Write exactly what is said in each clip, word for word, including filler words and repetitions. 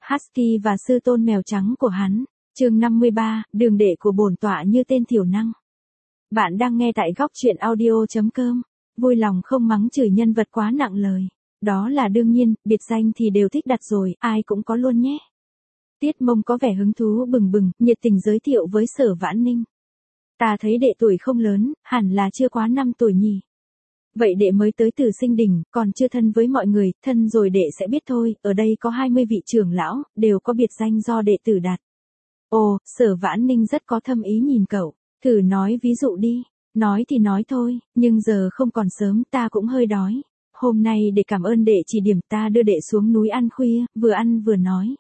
Husky và sư tôn mèo trắng của hắn. Chương năm mươi ba, đường đệ của bổn tọa như tên thiểu năng. Bạn đang nghe tại góc truyện audio chấm com. Vui lòng không mắng chửi nhân vật quá nặng lời. Đó là đương nhiên, biệt danh thì đều thích đặt rồi, ai cũng có luôn nhé. Tiết Mông có vẻ hứng thú bừng bừng, nhiệt tình giới thiệu với Sở Vãn Ninh. Ta thấy đệ tuổi không lớn, hẳn là chưa quá năm tuổi nhỉ. Vậy đệ mới tới từ Sinh Đình, còn chưa thân với mọi người, thân rồi đệ sẽ biết thôi, ở đây có hai mươi vị trưởng lão, đều có biệt danh do đệ tử đặt. Ồ, Sở Vãn Ninh rất có thâm ý nhìn cậu, thử nói ví dụ đi. Nói thì nói thôi, nhưng giờ không còn sớm, ta cũng hơi đói. Hôm nay để cảm ơn đệ chỉ điểm ta đưa đệ xuống núi ăn khuya, vừa ăn vừa nói.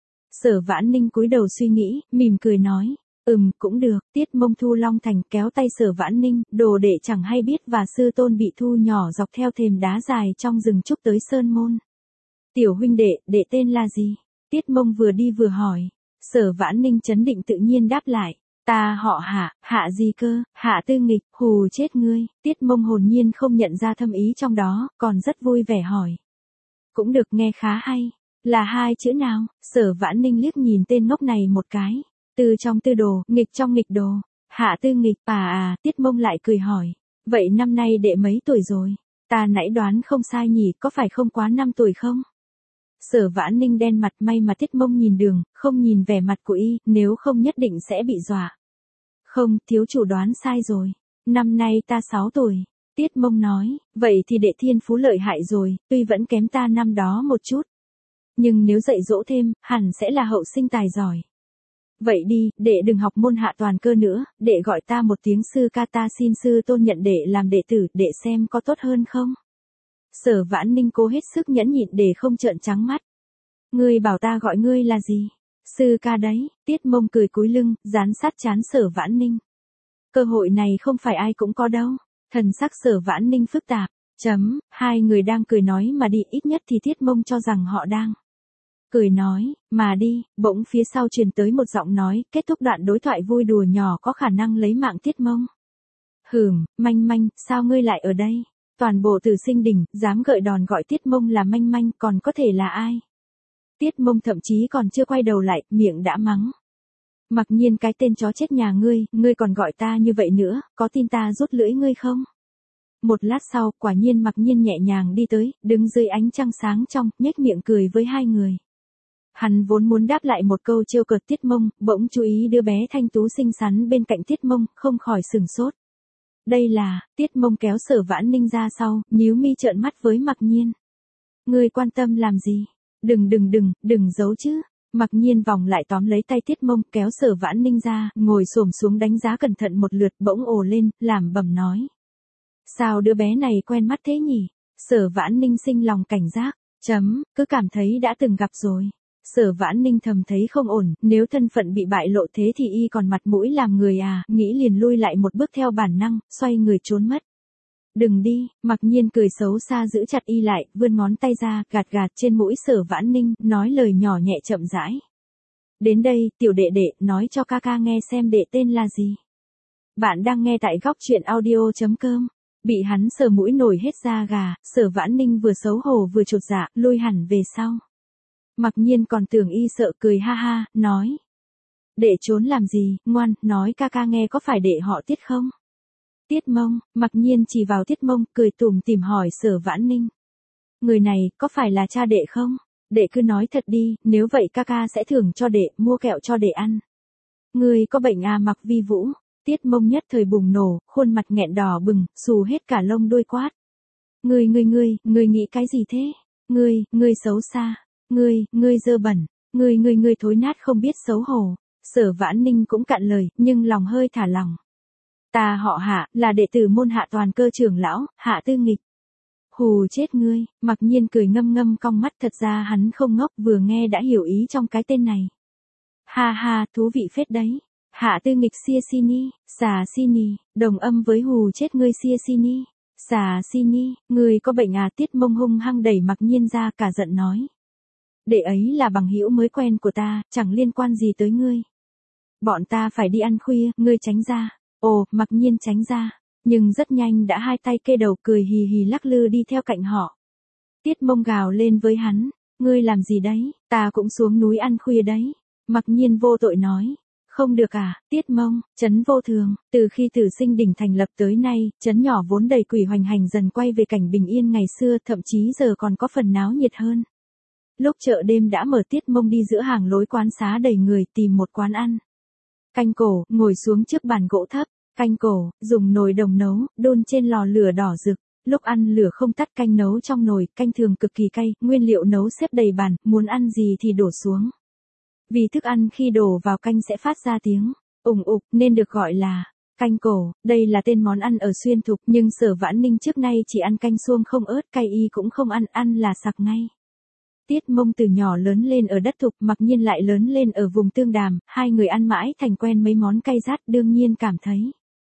Sở Vãn Ninh cúi đầu suy nghĩ, mỉm cười nói. Ừm, cũng được. Tiết Mông Thu Long Thành kéo tay Sở Vãn Ninh, đồ đệ chẳng hay biết và sư tôn bị thu nhỏ dọc theo thềm đá dài trong rừng trúc tới Sơn Môn. Tiểu huynh đệ, đệ tên là gì? Tiết Mông vừa đi vừa hỏi. Sở Vãn Ninh trấn định tự nhiên đáp lại. Ta họ Hạ, Hạ gì cơ, Hạ Tư Nghịch, hù chết ngươi. Tiết Mông hồn nhiên không nhận ra thâm ý trong đó, còn rất vui vẻ hỏi. Cũng được, nghe khá hay. Là hai chữ nào? Sở Vãn Ninh liếc nhìn tên ngốc này một cái. Tư trong tư đồ, nghịch trong nghịch đồ. Hạ Tư Nghịch, à à, Tiết Mông lại cười hỏi. Vậy năm nay đệ mấy tuổi rồi? Ta nãy đoán không sai nhỉ, có phải không quá năm tuổi không? Sở Vãn Ninh đen mặt, may mà Tiết Mông nhìn đường, không nhìn vẻ mặt của y, nếu không nhất định sẽ bị dọa. Không, thiếu chủ đoán sai rồi. Năm nay ta sáu tuổi. Tiết Mông nói, vậy thì đệ thiên phú lợi hại rồi, tuy vẫn kém ta năm đó một chút. Nhưng nếu dạy dỗ thêm, hẳn sẽ là hậu sinh tài giỏi. Vậy đi, đệ đừng học môn hạ toàn cơ nữa, đệ gọi ta một tiếng sư ca, ta xin sư tôn nhận đệ làm đệ tử, đệ xem có tốt hơn không? Sở Vãn Ninh cố hết sức nhẫn nhịn để không trợn trắng mắt. Ngươi bảo ta gọi ngươi là gì? Sư ca đấy. Tiết Mông cười cúi lưng, dán sát trán Sở Vãn Ninh. Cơ hội này không phải ai cũng có đâu. Thần sắc Sở Vãn Ninh phức tạp. Chấm, hai người đang cười nói mà đi, ít nhất thì Tiết Mông cho rằng họ đang cười nói, mà đi. Bỗng phía sau truyền tới một giọng nói, kết thúc đoạn đối thoại vui đùa nhỏ có khả năng lấy mạng Tiết Mông. Hừm, Manh Manh, sao ngươi lại ở đây? Toàn bộ Từ Sinh Đình, dám gợi đòn gọi Tiết Mông là Manh Manh, còn có thể là ai? Tiết Mông thậm chí còn chưa quay đầu lại, miệng đã mắng. Mặc nhiên, cái tên chó chết nhà ngươi, ngươi còn gọi ta như vậy nữa, có tin ta rút lưỡi ngươi không? Một lát sau, quả nhiên Mặc Nhiên nhẹ nhàng đi tới, đứng dưới ánh trăng sáng trong, nhếch miệng cười với hai người. Hắn vốn muốn đáp lại một câu trêu cợt Tiết Mông, bỗng chú ý đứa bé thanh tú xinh xắn bên cạnh Tiết Mông, không khỏi sừng sốt. Đây là, Tiết Mông kéo Sở Vãn Ninh ra sau, nhíu mi trợn mắt với Mặc Nhiên. Ngươi quan tâm làm gì? Đừng đừng đừng, đừng giấu chứ. Mặc Nhiên vòng lại tóm lấy tay Tiết Mông, kéo Sở Vãn Ninh ra, ngồi xổm xuống đánh giá cẩn thận một lượt, bỗng ồ lên, làm bầm nói. Sao đứa bé này quen mắt thế nhỉ? Sở Vãn Ninh sinh lòng cảnh giác, chấm, cứ cảm thấy đã từng gặp rồi. Sở Vãn Ninh thầm thấy không ổn, nếu thân phận bị bại lộ thế thì y còn mặt mũi làm người à, nghĩ liền lui lại một bước theo bản năng, xoay người trốn mất. Đừng đi. Mặc Nhiên cười xấu xa giữ chặt y lại, vươn ngón tay ra, gạt gạt trên mũi Sở Vãn Ninh, nói lời nhỏ nhẹ chậm rãi. Đến đây, tiểu đệ đệ, nói cho ca ca nghe xem đệ tên là gì. Bạn đang nghe tại góc truyện audio chấm com. Bị hắn sờ mũi nổi hết da gà, Sở Vãn Ninh vừa xấu hổ vừa chột dạ, lui hẳn về sau. Mặc Nhiên còn tưởng y sợ, cười ha ha, nói. Đệ trốn làm gì, ngoan, nói ca ca nghe có phải đệ họ Tiết không? Tiết Mông. Mặc Nhiên chỉ vào Tiết Mông, cười tủm tỉm hỏi Sở Vãn Ninh. Người này, có phải là cha đệ không? Đệ cứ nói thật đi, nếu vậy ca ca sẽ thưởng cho đệ, mua kẹo cho đệ ăn. Ngươi có bệnh à? Mặc Vi Vũ. Tiết Mông nhất thời bùng nổ, khuôn mặt nghẹn đỏ bừng, xù hết cả lông đuôi quát. Ngươi ngươi ngươi, ngươi nghĩ cái gì thế? Ngươi, ngươi xấu xa. Ngươi, ngươi dơ bẩn. Ngươi ngươi ngươi thối nát không biết xấu hổ. Sở Vãn Ninh cũng cạn lời, nhưng lòng hơi thả lỏng. Ta họ Hạ, là đệ tử môn Hạ toàn cơ trưởng lão, Hạ Tư Nghịch. Hù chết ngươi. Mặc Nhiên cười ngâm ngâm cong mắt, thật ra hắn không ngốc, vừa nghe đã hiểu ý trong cái tên này. Ha ha, thú vị phết đấy. Hạ Tư Nghịch xia Sini, xà Sini, đồng âm với hù chết ngươi xia Sini, xà Sini, ngươi có bệnh à? Tiết Mông hung hăng đẩy Mặc Nhiên ra, cả giận nói. Đệ ấy là bằng hữu mới quen của ta, chẳng liên quan gì tới ngươi. Bọn ta phải đi ăn khuya, ngươi tránh ra. Ồ, Mặc Nhiên tránh ra, nhưng rất nhanh đã hai tay kê đầu cười hì hì lắc lư đi theo cạnh họ. Tiết Mông gào lên với hắn, Ngươi làm gì đấy, ta cũng xuống núi ăn khuya đấy. Mặc Nhiên vô tội nói. Không được à, Tiết Mông, trấn vô thường, từ khi Tử Sinh Đỉnh thành lập tới nay, trấn nhỏ vốn đầy quỷ hoành hành dần quay về cảnh bình yên ngày xưa, thậm chí giờ còn có phần náo nhiệt hơn. Lúc chợ đêm đã mở, Tiết Mông đi giữa hàng lối quán xá đầy người tìm một quán ăn. Canh cổ, ngồi xuống trước bàn gỗ thấp, canh cổ, dùng nồi đồng nấu, đun trên lò lửa đỏ rực. Lúc ăn lửa không tắt, canh nấu trong nồi, canh thường cực kỳ cay, nguyên liệu nấu xếp đầy bàn, muốn ăn gì thì đổ xuống. Vì thức ăn khi đổ vào canh sẽ phát ra tiếng ủng ục nên được gọi là canh cổ. Đây là tên món ăn ở Xuyên Thục, nhưng Sở Vãn Ninh trước nay chỉ ăn canh suông không ớt, cay y cũng không ăn, ăn là sặc ngay. Tiết Mông từ nhỏ lớn lên ở đất Thục, Mặc Nhiên lại lớn lên ở vùng Tương Đàm, hai người ăn mãi thành quen mấy món cay rát, đương nhiên cảm thấy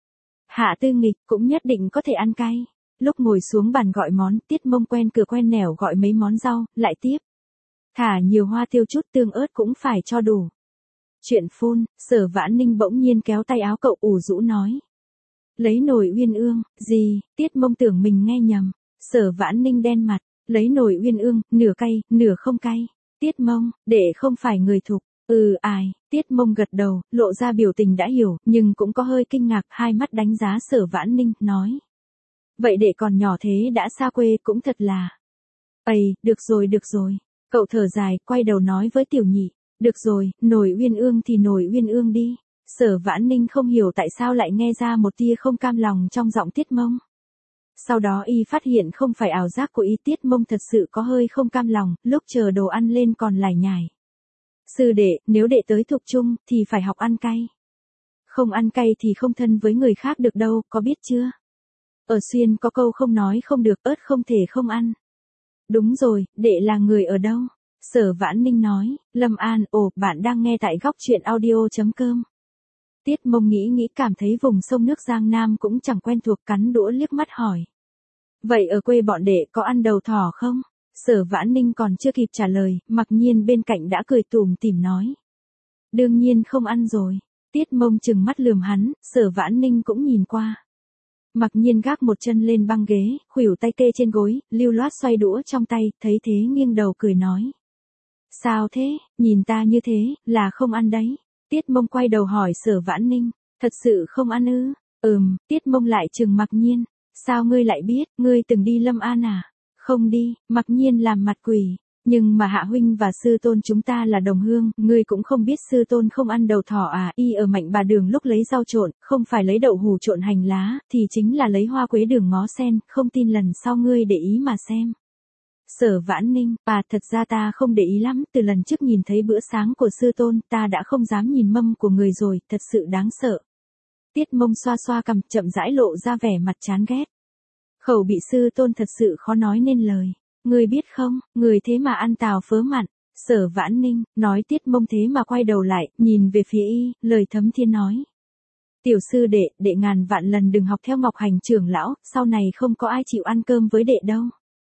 Hạ Tư Nghịch cũng nhất định có thể ăn cay. Lúc ngồi xuống bàn gọi món, Tiết Mông quen cửa quen nẻo gọi mấy món rau, lại tiếp thả nhiều hoa tiêu, chút tương ớt cũng phải cho đủ. Chuyện phun, Sở Vãn Ninh bỗng nhiên kéo tay áo cậu ủ rũ nói. Lấy nồi uyên ương, gì, Tiết Mông tưởng mình nghe nhầm. Sở Vãn Ninh đen mặt, lấy nồi uyên ương, nửa cay, nửa không cay. Tiết Mông, để không phải người Thục. Ừ ai, Tiết Mông gật đầu, lộ ra biểu tình đã hiểu, nhưng cũng có hơi kinh ngạc, hai mắt đánh giá Sở Vãn Ninh, nói. Vậy để còn nhỏ thế đã xa quê cũng thật là. Ây, được rồi được rồi. Cậu thở dài, quay đầu nói với Tiểu Nhị. Được rồi, nồi uyên ương thì nồi uyên ương đi. Sở Vãn Ninh không hiểu tại sao lại nghe ra một tia không cam lòng trong giọng Tiết Mông. Sau đó y phát hiện không phải ảo giác của y, Tiết Mông thật sự có hơi không cam lòng, lúc chờ đồ ăn lên còn lải nhải. Sư đệ, nếu đệ tới Thục Trung, thì phải học ăn cay. Không ăn cay thì không thân với người khác được đâu, có biết chưa? Ở Xuyên có câu không nói không được, ớt không thể không ăn. Đúng rồi, đệ là người ở đâu? Sở Vãn Ninh nói, Lâm An, ồ, bạn đang nghe tại góc truyện audio.com. Tiết Mông nghĩ nghĩ cảm thấy vùng sông nước Giang Nam cũng chẳng quen thuộc, cắn đũa liếc mắt hỏi. Vậy ở quê bọn đệ có ăn đầu thỏ không? Sở Vãn Ninh còn chưa kịp trả lời, Mặc Nhiên bên cạnh đã cười tủm tỉm nói. Đương nhiên không ăn rồi. Tiết Mông chừng mắt lườm hắn, Sở Vãn Ninh cũng nhìn qua. Mặc Nhiên gác một chân lên băng ghế, khuỷu tay kê trên gối, lưu loát xoay đũa trong tay, thấy thế nghiêng đầu cười nói. Sao thế, nhìn ta như thế, là không ăn đấy. Tiết Mông quay đầu hỏi Sở Vãn Ninh, thật sự không ăn ư? Ừm, Tiết Mông lại trừng Mặc Nhiên. Sao ngươi lại biết, ngươi từng đi Lâm An à? Không đi, Mặc Nhiên làm mặt quỷ. Nhưng mà Hạ huynh và sư tôn chúng ta là đồng hương, ngươi cũng không biết sư tôn không ăn đầu thỏ à? Y ở Mạnh Bà Đường lúc lấy rau trộn, không phải lấy đậu hủ trộn hành lá, thì chính là lấy hoa quế đường ngó sen, không tin lần sau ngươi để ý mà xem. Sở Vãn Ninh, à thật ra ta không để ý lắm, từ lần trước nhìn thấy bữa sáng của sư tôn, ta đã không dám nhìn mâm của người rồi, thật sự đáng sợ. Tiết Mông xoa xoa cằm, chậm rãi lộ ra vẻ mặt chán ghét. Khẩu bị sư tôn thật sự khó nói nên lời. Người biết không, người thế mà ăn tàu phớ mặn. Sở Vãn Ninh, nói Tiết Mông thế mà quay đầu lại, nhìn về phía y, lời thấm thiên nói. Tiểu sư đệ, đệ ngàn vạn lần đừng học theo Ngọc Hành trưởng lão, sau này không có ai chịu ăn cơm với đệ đâu.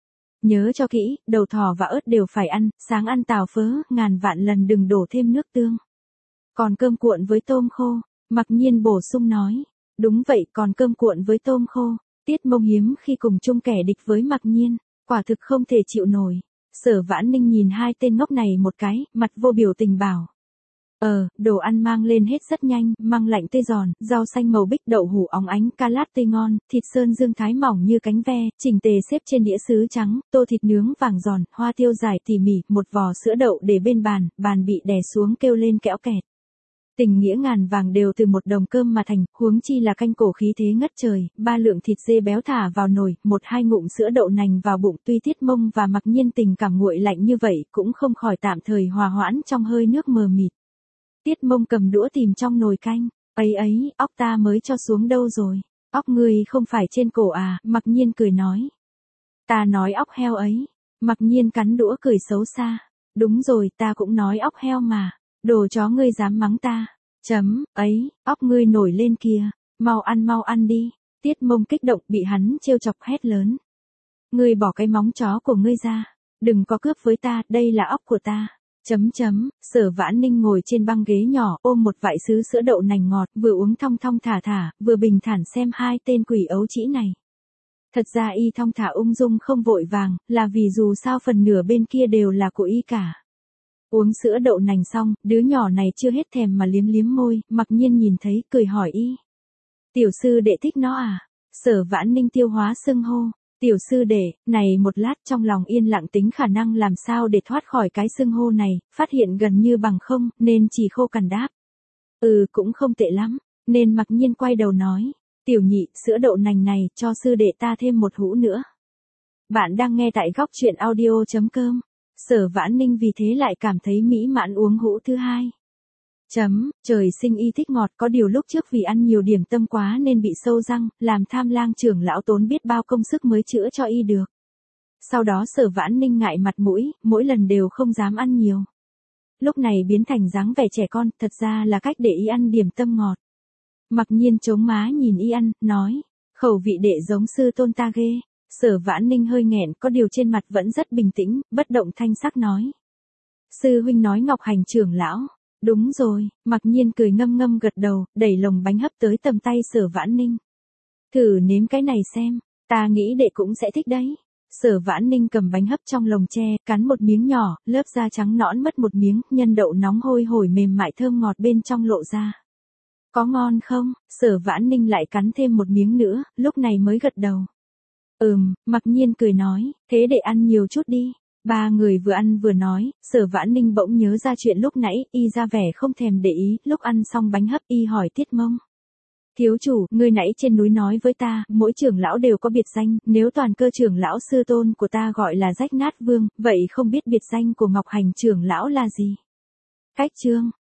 Nhớ cho kỹ, đầu thỏ và ớt đều phải ăn, sáng ăn tàu phớ, ngàn vạn lần đừng đổ thêm nước tương. Còn cơm cuộn với tôm khô, Mặc Nhiên bổ sung nói. Đúng vậy, còn cơm cuộn với tôm khô. Tiết Mông hiếm khi cùng chung kẻ địch với Mặc Nhiên, quả thực không thể chịu nổi. Sở Vãn Ninh nhìn hai tên ngốc này một cái, mặt vô biểu tình bảo. Ờ, đồ ăn mang lên hết rất nhanh, măng lạnh tươi giòn, rau xanh màu bích, đậu hủ óng ánh, ca lát tươi ngon, thịt sơn dương thái mỏng như cánh ve, chỉnh tề xếp trên đĩa sứ trắng, tô thịt nướng vàng giòn, hoa tiêu dài tỉ mỉ, một vò sữa đậu để bên bàn, bàn bị đè xuống kêu lên kẽo kẹt. Tình nghĩa ngàn vàng đều từ một đồng cơm mà thành, huống chi là canh cổ khí thế ngất trời, ba lượng thịt dê béo thả vào nồi, một hai ngụm sữa đậu nành vào bụng, tuy Tiết Mông và Mặc Nhiên tình cảm nguội lạnh như vậy, cũng không khỏi tạm thời hòa hoãn trong hơi nước mờ mịt. Tiết Mông cầm đũa tìm trong nồi canh, ấy ấy, óc ta mới cho xuống đâu rồi, óc ngươi không phải trên cổ à, Mặc Nhiên cười nói. Ta nói óc heo ấy, Mặc Nhiên cắn đũa cười xấu xa, đúng rồi, ta cũng nói óc heo mà. Đồ chó ngươi dám mắng ta. Chấm, ấy, óc ngươi nổi lên kìa. Mau ăn mau ăn đi. Tiết Mông kích động bị hắn trêu chọc hét lớn. Ngươi bỏ cái móng chó của ngươi ra. Đừng có cướp với ta, đây là óc của ta. Chấm chấm, Sở Vãn Ninh ngồi trên băng ghế nhỏ ôm một vại sứ sữa đậu nành ngọt, vừa uống thong thong thả thả, vừa bình thản xem hai tên quỷ ấu trĩ này. Thật ra y thong thả ung dung không vội vàng, là vì dù sao phần nửa bên kia đều là của y cả. Uống sữa đậu nành xong, đứa nhỏ này chưa hết thèm mà liếm liếm môi, Mặc Nhiên nhìn thấy, cười hỏi y. Tiểu sư đệ thích nó à? Sở Vãn Ninh tiêu hóa xưng hô. Tiểu sư đệ, này một lát trong lòng yên lặng tính khả năng làm sao để thoát khỏi cái xưng hô này, phát hiện gần như bằng không, nên chỉ khô cằn đáp. Ừ cũng không tệ lắm, nên Mặc Nhiên quay đầu nói. Tiểu nhị, sữa đậu nành này, cho sư đệ ta thêm một hũ nữa. Bạn đang nghe tại góc truyện audio.com. Sở Vãn Ninh vì thế lại cảm thấy mỹ mãn uống hũ thứ hai. Chấm, trời sinh y thích ngọt, có điều lúc trước vì ăn nhiều điểm tâm quá nên bị sâu răng, làm Tham Lang trưởng lão tốn biết bao công sức mới chữa cho y được. Sau đó Sở Vãn Ninh ngại mặt mũi, mỗi lần đều không dám ăn nhiều. Lúc này biến thành dáng vẻ trẻ con, thật ra là cách để y ăn điểm tâm ngọt. Mặc Nhiên chống má nhìn y ăn, nói, khẩu vị đệ giống sư tôn ta ghê. Sở Vãn Ninh hơi nghẹn, có điều trên mặt vẫn rất bình tĩnh, bất động thanh sắc nói. Sư huynh nói Ngọc Hành trưởng lão. Đúng rồi, Mặc Nhiên cười ngâm ngâm gật đầu, đẩy lồng bánh hấp tới tầm tay Sở Vãn Ninh. Thử nếm cái này xem, ta nghĩ đệ cũng sẽ thích đấy. Sở Vãn Ninh cầm bánh hấp trong lồng tre, cắn một miếng nhỏ, lớp da trắng nõn mất một miếng, nhân đậu nóng hôi hổi mềm mại thơm ngọt bên trong lộ ra. Có ngon không? Sở Vãn Ninh lại cắn thêm một miếng nữa, lúc này mới gật đầu. Ừm, Mặc Nhiên cười nói, thế để ăn nhiều chút đi. Ba người vừa ăn vừa nói, Sở Vãn Ninh bỗng nhớ ra chuyện lúc nãy, y ra vẻ không thèm để ý, lúc ăn xong bánh hấp y hỏi Tiết Mông. Thiếu chủ, ngươi nãy trên núi nói với ta, mỗi trưởng lão đều có biệt danh, nếu toàn cơ trưởng lão sư tôn của ta gọi là Rách Nát Vương, vậy không biết biệt danh của Ngọc Hành trưởng lão là gì? Cách chương,